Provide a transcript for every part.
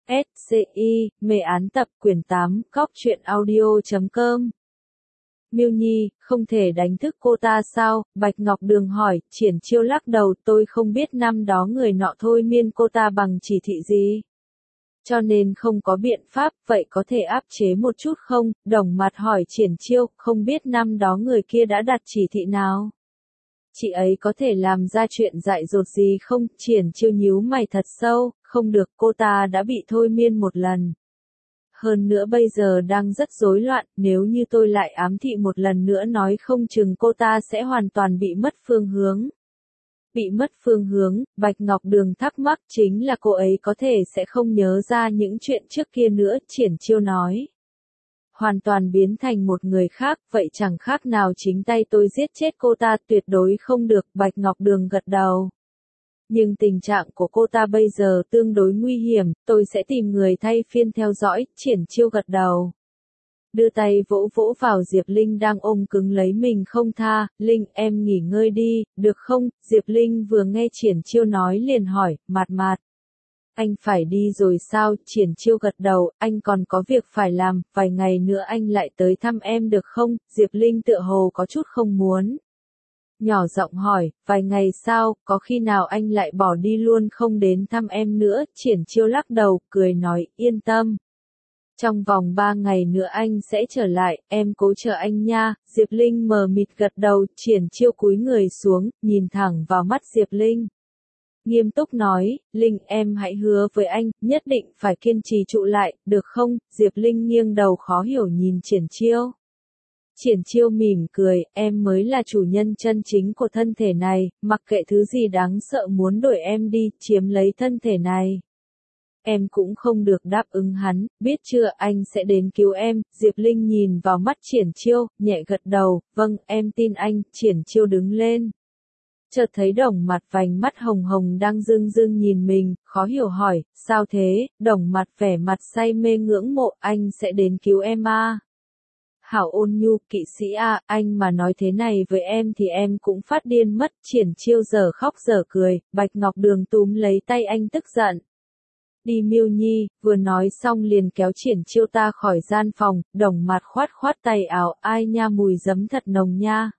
SCI, mê án tập quyển 8, cóc truyện audio.com. Miêu Nhi, không thể đánh thức cô ta sao? Bạch Ngọc Đường hỏi. Triển Chiêu lắc đầu, tôi không biết năm đó người nọ thôi miên cô ta bằng chỉ thị gì. Cho nên không có biện pháp, vậy có thể áp chế một chút không? Đồng Mặt hỏi Triển Chiêu, không biết năm đó người kia đã đặt chỉ thị nào? Chị ấy có thể làm ra chuyện dại dột gì không? Triển Chiêu nhíu mày thật sâu, không được, cô ta đã bị thôi miên một lần. Hơn nữa bây giờ đang rất rối loạn, nếu như tôi lại ám thị một lần nữa nói không chừng cô ta sẽ hoàn toàn bị mất phương hướng. Bị mất phương hướng, Bạch Ngọc Đường thắc mắc, chính là cô ấy có thể sẽ không nhớ ra những chuyện trước kia nữa, Triển Chiêu nói. Hoàn toàn biến thành một người khác, vậy chẳng khác nào chính tay tôi giết chết cô ta, tuyệt đối không được, Bạch Ngọc Đường gật đầu. Nhưng tình trạng của cô ta bây giờ tương đối nguy hiểm, tôi sẽ tìm người thay phiên theo dõi, Triển Chiêu gật đầu. Đưa tay vỗ vỗ vào Diệp Linh đang ôm cứng lấy mình không tha, Linh em nghỉ ngơi đi, được không? Diệp Linh vừa nghe Triển Chiêu nói liền hỏi, Mạt. Anh phải đi rồi sao? Triển Chiêu gật đầu, anh còn có việc phải làm, vài ngày nữa anh lại tới thăm em được không? Diệp Linh tựa hồ có chút không muốn. Nhỏ giọng hỏi, vài ngày sao, có khi nào anh lại bỏ đi luôn không đến thăm em nữa? Triển Chiêu lắc đầu, cười nói, yên tâm. Trong vòng 3 ngày nữa anh sẽ trở lại, em cố chờ anh nha. Diệp Linh mờ mịt gật đầu, Triển Chiêu cúi người xuống, nhìn thẳng vào mắt Diệp Linh. Nghiêm túc nói, Linh em hãy hứa với anh, nhất định phải kiên trì trụ lại, được không? Diệp Linh nghiêng đầu khó hiểu nhìn Triển Chiêu. Triển Chiêu mỉm cười, em mới là chủ nhân chân chính của thân thể này, mặc kệ thứ gì đáng sợ muốn đuổi em đi, chiếm lấy thân thể này. Em cũng không được đáp ứng hắn, biết chưa, anh sẽ đến cứu em. Diệp Linh nhìn vào mắt Triển Chiêu, nhẹ gật đầu, vâng, em tin anh. Triển Chiêu đứng lên. Chợt thấy Đồng Mặt vành mắt hồng hồng đang rưng rưng nhìn mình, khó hiểu hỏi, sao thế? Đồng Mặt vẻ mặt say mê ngưỡng mộ, anh sẽ đến cứu em à? Hảo ôn nhu, kỵ sĩ à, anh mà nói thế này với em thì em cũng phát điên mất. Triển Chiêu giờ khóc giờ cười, Bạch Ngọc Đường túm lấy tay anh tức giận. Đi Miêu Nhi, vừa nói xong liền kéo Triển Chiêu ta khỏi gian phòng, Đồng Mặt khoát tay áo, ai nha mùi giấm thật nồng nha.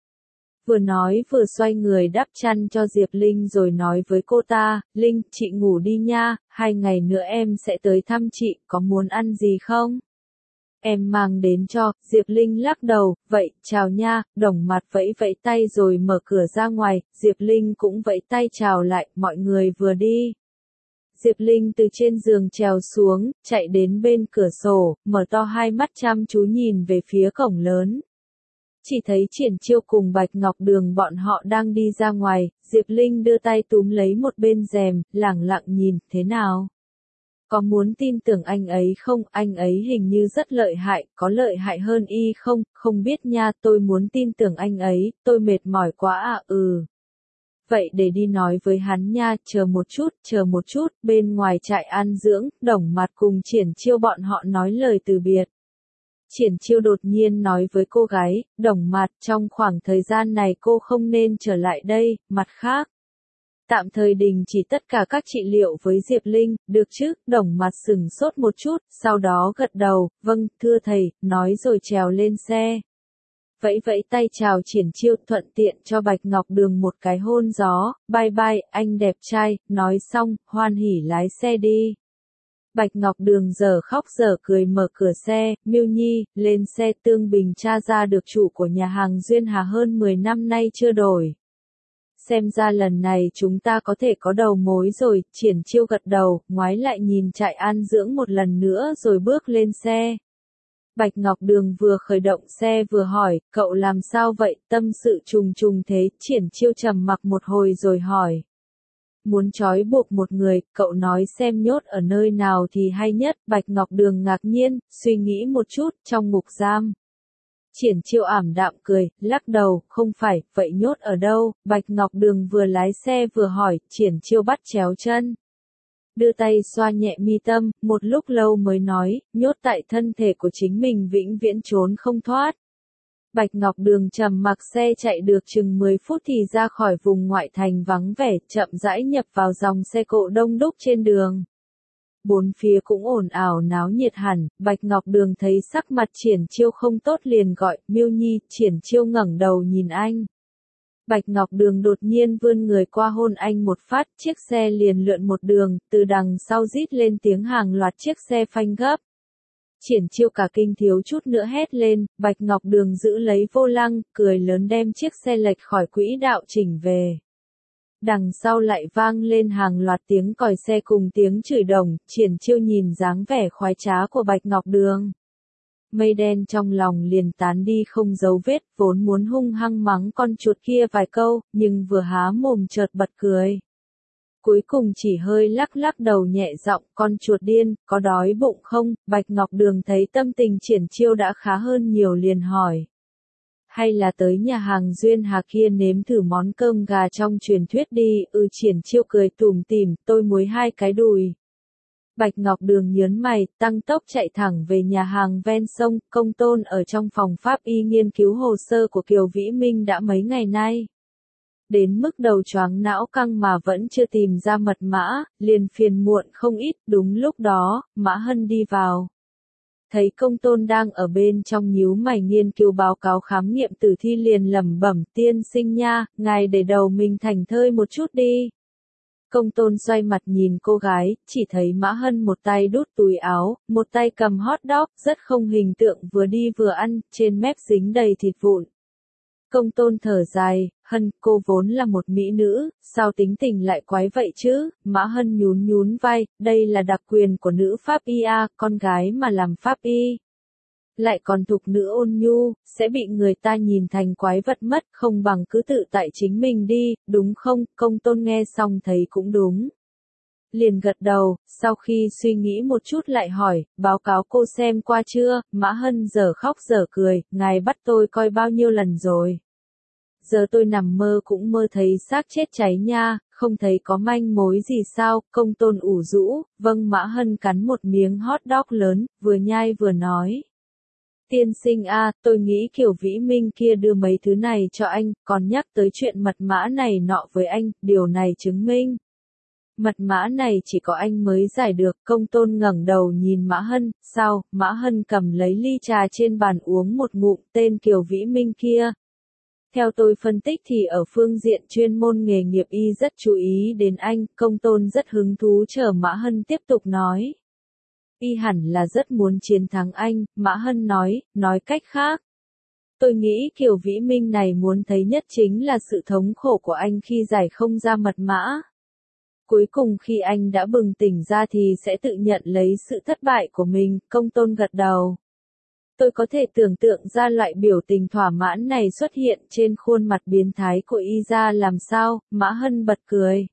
Vừa nói vừa xoay người đắp chăn cho Diệp Linh rồi nói với cô ta, Linh, chị ngủ đi nha, 2 ngày nữa em sẽ tới thăm chị, có muốn ăn gì không? Em mang đến cho. Diệp Linh lắc đầu, vậy, chào nha. Đồng Mặt vẫy vẫy tay rồi mở cửa ra ngoài, Diệp Linh cũng vẫy tay chào lại, mọi người vừa đi. Diệp Linh từ trên giường trèo xuống, chạy đến bên cửa sổ, mở to hai mắt chăm chú nhìn về phía cổng lớn. Chỉ thấy Triển Chiêu cùng Bạch Ngọc Đường bọn họ đang đi ra ngoài, Diệp Linh đưa tay túm lấy một bên rèm, lẳng lặng nhìn, thế nào? Có muốn tin tưởng anh ấy không? Anh ấy hình như rất lợi hại, có lợi hại hơn y không? Không biết nha, tôi muốn tin tưởng anh ấy, tôi mệt mỏi quá à, Vậy để đi nói với hắn nha, chờ một chút, bên ngoài trại an dưỡng, Đồng Mặt cùng Triển Chiêu bọn họ nói lời từ biệt. Triển Chiêu đột nhiên nói với cô gái, Đồng Mặt, trong khoảng thời gian này cô không nên trở lại đây, mặt khác. Tạm thời đình chỉ tất cả các trị liệu với Diệp Linh, được chứ? Đồng Mặt sửng sốt một chút, sau đó gật đầu, vâng, thưa thầy, nói rồi trèo lên xe. Vẫy vẫy tay chào Triển Chiêu, thuận tiện cho Bạch Ngọc Đường một cái hôn gió, bye bye, anh đẹp trai, nói xong, hoan hỉ lái xe đi. Bạch Ngọc Đường giờ khóc giờ cười mở cửa xe, Miêu Nhi, lên xe. Tương Bình tra ra được chủ của nhà hàng Duyên Hà hơn 10 năm nay chưa đổi. Xem ra lần này chúng ta có thể có đầu mối rồi. Triển Chiêu gật đầu, ngoái lại nhìn trại an dưỡng một lần nữa rồi bước lên xe. Bạch Ngọc Đường vừa khởi động xe vừa hỏi, cậu làm sao vậy, tâm sự trùng trùng thế? Triển Chiêu trầm mặc một hồi rồi hỏi. Muốn trói buộc một người, cậu nói xem nhốt ở nơi nào thì hay nhất? Bạch Ngọc Đường ngạc nhiên, suy nghĩ một chút, trong ngục giam. Triển Chiêu ảm đạm cười, lắc đầu, không phải, vậy nhốt ở đâu? Bạch Ngọc Đường vừa lái xe vừa hỏi, Triển Chiêu bắt chéo chân. Đưa tay xoa nhẹ mi tâm, một lúc lâu mới nói, nhốt tại thân thể của chính mình vĩnh viễn trốn không thoát. Bạch Ngọc Đường trầm mặc xe chạy được chừng 10 phút thì ra khỏi vùng ngoại thành vắng vẻ, chậm rãi nhập vào dòng xe cộ đông đúc trên đường. bốn phía cũng ồn ào náo nhiệt hẳn, Bạch Ngọc Đường thấy sắc mặt Triển Chiêu không tốt liền gọi, Miêu Nhi, Triển Chiêu ngẩng đầu nhìn anh. Bạch Ngọc Đường đột nhiên vươn người qua hôn anh một phát, chiếc xe liền lượn một đường, từ đằng sau rít lên tiếng hàng loạt chiếc xe phanh gấp. Triển Chiêu cả kinh thiếu chút nữa hét lên, Bạch Ngọc Đường giữ lấy vô lăng, cười lớn đem chiếc xe lệch khỏi quỹ đạo chỉnh về. Đằng sau lại vang lên hàng loạt tiếng còi xe cùng tiếng chửi đồng, Triển Chiêu nhìn dáng vẻ khoái trá của Bạch Ngọc Đường. Mây đen trong lòng liền tán đi không dấu vết, vốn muốn hung hăng mắng con chuột kia vài câu, nhưng vừa há mồm chợt bật cười. Cuối cùng chỉ hơi lắc lắc đầu nhẹ giọng, con chuột điên, có đói bụng không? Bạch Ngọc Đường thấy tâm tình Triển Chiêu đã khá hơn nhiều liền hỏi. Hay là tới nhà hàng Duyên Hà kia nếm thử món cơm gà trong truyền thuyết đi, Triển Chiêu cười tủm tỉm, tôi muối 2 cái đùi. Bạch Ngọc Đường nhớn mày, tăng tốc chạy thẳng về nhà hàng ven sông, Công Tôn ở trong phòng pháp y nghiên cứu hồ sơ của Kiều Vĩ Minh đã mấy ngày nay. Đến mức đầu choáng não căng mà vẫn chưa tìm ra mật mã, liền phiền muộn không ít, đúng lúc đó, Mã Hân đi vào. Thấy Công Tôn đang ở bên trong nhíu mày nghiên cứu báo cáo khám nghiệm tử thi liền lẩm bẩm, tiên sinh nha, ngài để đầu mình thảnh thơi một chút đi. Công Tôn xoay mặt nhìn cô gái, chỉ thấy Mã Hân một tay đút túi áo, một tay cầm hot dog, rất không hình tượng vừa đi vừa ăn, trên mép dính đầy thịt vụn. Công Tôn thở dài, Hân, cô vốn là một mỹ nữ, sao tính tình lại quái vậy chứ? Mã Hân nhún nhún vai, đây là đặc quyền của nữ pháp y a, con gái mà làm pháp y. Lại còn thục nữ ôn nhu, sẽ bị người ta nhìn thành quái vật mất, không bằng cứ tự tại chính mình đi, đúng không? Công Tôn nghe xong thấy cũng đúng. Liền gật đầu, sau khi suy nghĩ một chút lại hỏi, báo cáo cô xem qua chưa? Mã Hân dở khóc dở cười, ngài bắt tôi coi bao nhiêu lần rồi. Giờ tôi nằm mơ cũng mơ thấy xác chết cháy nha, không thấy có manh mối gì sao? Công Tôn ủ rũ, vâng. Mã Hân cắn một miếng hot dog lớn, vừa nhai vừa nói. Tiên sinh a, tôi nghĩ Kiều Vĩ Minh kia đưa mấy thứ này cho anh, còn nhắc tới chuyện mật mã này nọ với anh, điều này chứng minh. Mật mã này chỉ có anh mới giải được. Công Tôn ngẩng đầu nhìn Mã Hân, sao? Mã Hân cầm lấy ly trà trên bàn uống một ngụm, tên Kiều Vĩ Minh kia. Theo tôi phân tích thì ở phương diện chuyên môn nghề nghiệp y rất chú ý đến anh, Công Tôn rất hứng thú chờ Mã Hân tiếp tục nói. Y hẳn là rất muốn chiến thắng anh, Mã Hân nói cách khác. Tôi nghĩ Kiều Vĩ Minh này muốn thấy nhất chính là sự thống khổ của anh khi giải không ra mật mã. Cuối cùng khi anh đã bừng tỉnh ra thì sẽ tự nhận lấy sự thất bại của mình, Công Tôn gật đầu. Tôi có thể tưởng tượng ra loại biểu tình thỏa mãn này xuất hiện trên khuôn mặt biến thái của y ra làm sao, Mã Hân bật cười.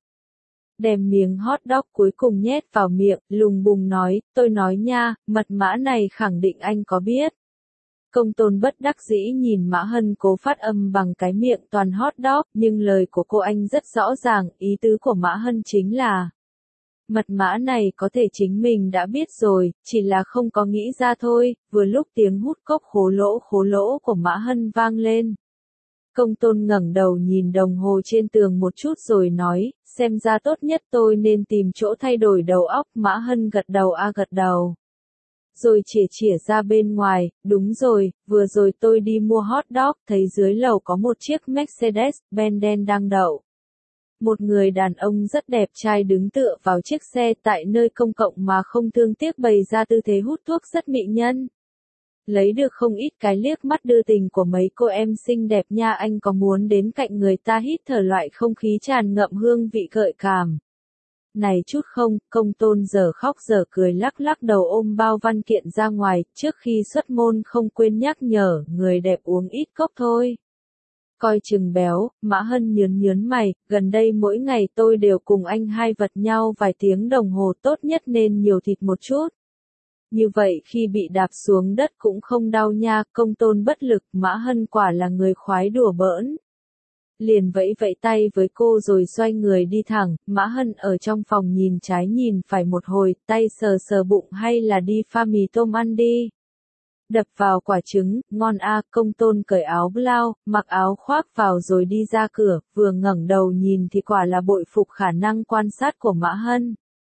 Đem miếng hot dog cuối cùng nhét vào miệng, lùng bùng nói, tôi nói nha, mật mã này khẳng định anh có biết. Công Tôn bất đắc dĩ nhìn Mã Hân cố phát âm bằng cái miệng toàn hot dog, nhưng lời của cô anh rất rõ ràng, ý tứ của Mã Hân chính là mật mã này có thể chính mình đã biết rồi, chỉ là không có nghĩ ra thôi. Vừa lúc tiếng hút cốc khố lỗ của Mã Hân vang lên. Công Tôn ngẩng đầu nhìn đồng hồ trên tường một chút rồi nói, xem ra tốt nhất tôi nên tìm chỗ thay đổi đầu óc. Mã Hân gật đầu. Rồi chỉa ra bên ngoài, đúng rồi, vừa rồi tôi đi mua hot dog, thấy dưới lầu có một chiếc Mercedes-Benz đen đang đậu. Một người đàn ông rất đẹp trai đứng tựa vào chiếc xe tại nơi công cộng mà không thương tiếc bày ra tư thế hút thuốc rất mỹ nhân. Lấy được không ít cái liếc mắt đưa tình của mấy cô em xinh đẹp nha, anh có muốn đến cạnh người ta hít thở loại không khí tràn ngậm hương vị gợi cảm này chút không? Công Tôn giờ khóc giờ cười lắc lắc đầu ôm bao văn kiện ra ngoài, trước khi xuất môn không quên nhắc nhở, người đẹp uống ít cốc thôi. Coi chừng béo. Mã Hân nhớn mày, gần đây mỗi ngày tôi đều cùng anh hai vật nhau vài tiếng đồng hồ, tốt nhất nên nhiều thịt một chút. Như vậy khi bị đạp xuống đất cũng không đau nha. Công Tôn bất lực, Mã Hân quả là người khoái đùa bỡn. Liền vẫy tay với cô rồi xoay người đi thẳng. Mã Hân ở trong phòng nhìn trái nhìn phải một hồi, tay sờ bụng, hay là đi pha mì tôm ăn đi. Đập vào quả trứng, ngon a. Công Tôn cởi áo blau, mặc áo khoác vào rồi đi ra cửa, vừa ngẩng đầu nhìn thì quả là bội phục khả năng quan sát của Mã Hân.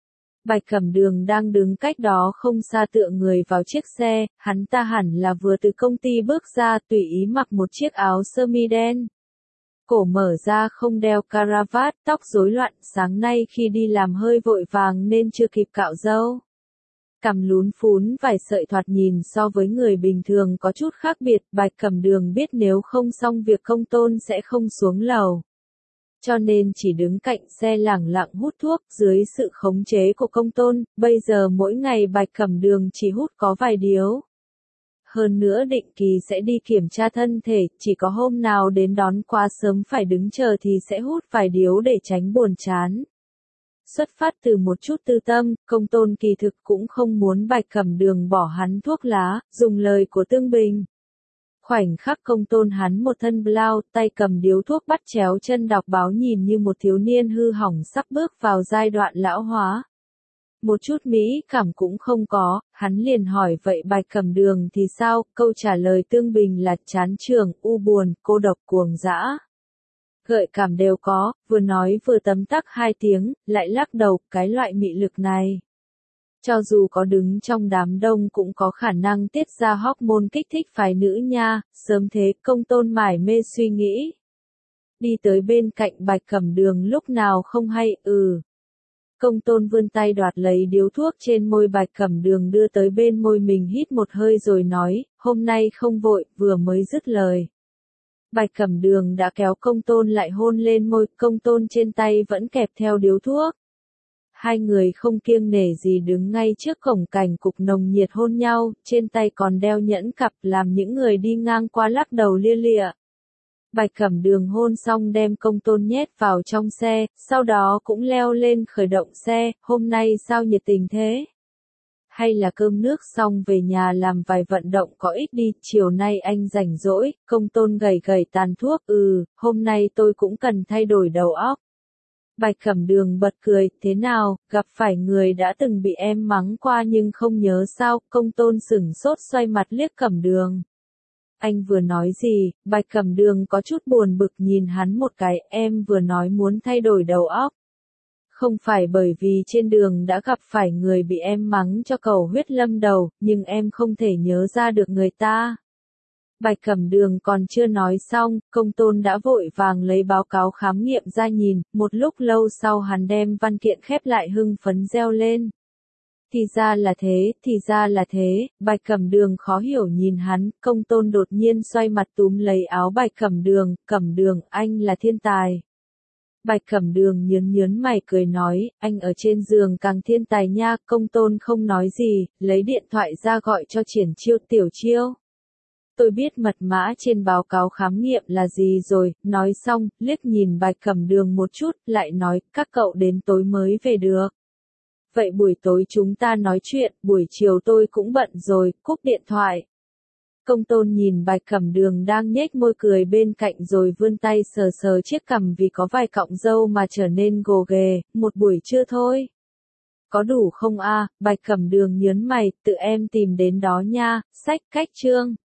Bạch Cẩm Đường đang đứng cách đó không xa tựa người vào chiếc xe, hắn ta hẳn là vừa từ công ty bước ra, tùy ý mặc một chiếc áo sơ mi đen. Cổ mở ra không đeo caravat, tóc rối loạn, sáng nay khi đi làm hơi vội vàng nên chưa kịp cạo râu. Cằm lún phún vài sợi thoạt nhìn so với người bình thường có chút khác biệt, Bạch Cẩm Đường biết nếu không xong việc Công Tôn sẽ không xuống lầu. Cho nên chỉ đứng cạnh xe lẳng lặng hút thuốc dưới sự khống chế của Công Tôn, bây giờ mỗi ngày Bạch Cẩm Đường chỉ hút có vài điếu. Hơn nữa định kỳ sẽ đi kiểm tra thân thể, chỉ có hôm nào đến đón quá sớm phải đứng chờ thì sẽ hút vài điếu để tránh buồn chán. Xuất phát từ một chút tư tâm, Công Tôn kỳ thực cũng không muốn Bạch Cẩm Đường bỏ hắn thuốc lá, dùng lời của Tương Bình. Khoảnh khắc Công Tôn hắn một thân blau, tay cầm điếu thuốc bắt chéo chân đọc báo nhìn như một thiếu niên hư hỏng sắp bước vào giai đoạn lão hóa. Một chút mỹ cảm cũng không có, hắn liền hỏi vậy Bạch Cẩm Đường thì sao, câu trả lời Tương Bình là chán trường, u buồn, cô độc cuồng dã. Gợi cảm đều có, vừa nói vừa tấm tắc 2 tiếng, lại lắc đầu, cái loại mị lực này. Cho dù có đứng trong đám đông cũng có khả năng tiết ra hormone kích thích phái nữ nha, sớm thế Công Tôn mải mê suy nghĩ. Đi tới bên cạnh Bạch Cẩm Đường lúc nào không hay, Công Tôn vươn tay đoạt lấy điếu thuốc trên môi Bạch Cẩm Đường đưa tới bên môi mình hít một hơi rồi nói, hôm nay không vội, vừa mới dứt lời. Bạch Cẩm Đường đã kéo Công Tôn lại hôn lên môi, Công Tôn trên tay vẫn kẹp theo điếu thuốc. Hai người không kiêng nể gì đứng ngay trước cổng cảnh cục nồng nhiệt hôn nhau, trên tay còn đeo nhẫn cặp làm những người đi ngang qua lắc đầu lia lịa. Bạch Cẩm Đường hôn xong đem Công Tôn nhét vào trong xe, sau đó cũng leo lên khởi động xe, hôm nay sao nhiệt tình thế? Hay là cơm nước xong về nhà làm vài vận động có ích đi, chiều nay anh rảnh rỗi, Công Tôn gầy gầy tàn thuốc, hôm nay tôi cũng cần thay đổi đầu óc. Bạch Cẩm Đường bật cười, thế nào, gặp phải người đã từng bị em mắng qua nhưng không nhớ sao, Công Tôn sửng sốt xoay mặt liếc Cẩm Đường. Anh vừa nói gì, Bạch Cẩm Đường có chút buồn bực nhìn hắn một cái, em vừa nói muốn thay đổi đầu óc. Không phải bởi vì trên đường đã gặp phải người bị em mắng cho cầu huyết lâm đầu, nhưng em không thể nhớ ra được người ta. Bạch Cẩm Đường còn chưa nói xong, Công Tôn đã vội vàng lấy báo cáo khám nghiệm ra nhìn, một lúc lâu sau hắn đem văn kiện khép lại hưng phấn reo lên. Thì ra là thế, Bạch Cẩm Đường khó hiểu nhìn hắn, Công Tôn đột nhiên xoay mặt túm lấy áo Bạch Cẩm Đường, anh là thiên tài. Bạch Cẩm Đường nhớn mày cười nói, anh ở trên giường càng thiên tài nha, Công Tôn không nói gì, lấy điện thoại ra gọi cho Triển Chiêu, Tiểu Chiêu. Tôi biết mật mã trên báo cáo khám nghiệm là gì rồi, nói xong, liếc nhìn Bạch Cẩm Đường một chút, lại nói, các cậu đến tối mới về được. Vậy buổi tối chúng ta nói chuyện, buổi chiều tôi cũng bận rồi, cúp điện thoại. Công Tôn nhìn Bạch Cẩm Đường đang nhếch môi cười bên cạnh rồi vươn tay sờ sờ chiếc cằm vì có vài cọng râu mà trở nên gồ ghề, một buổi trưa thôi. Có đủ không a? Bạch Cẩm Đường nhớn mày, tự em tìm đến đó nha, sách cách chương.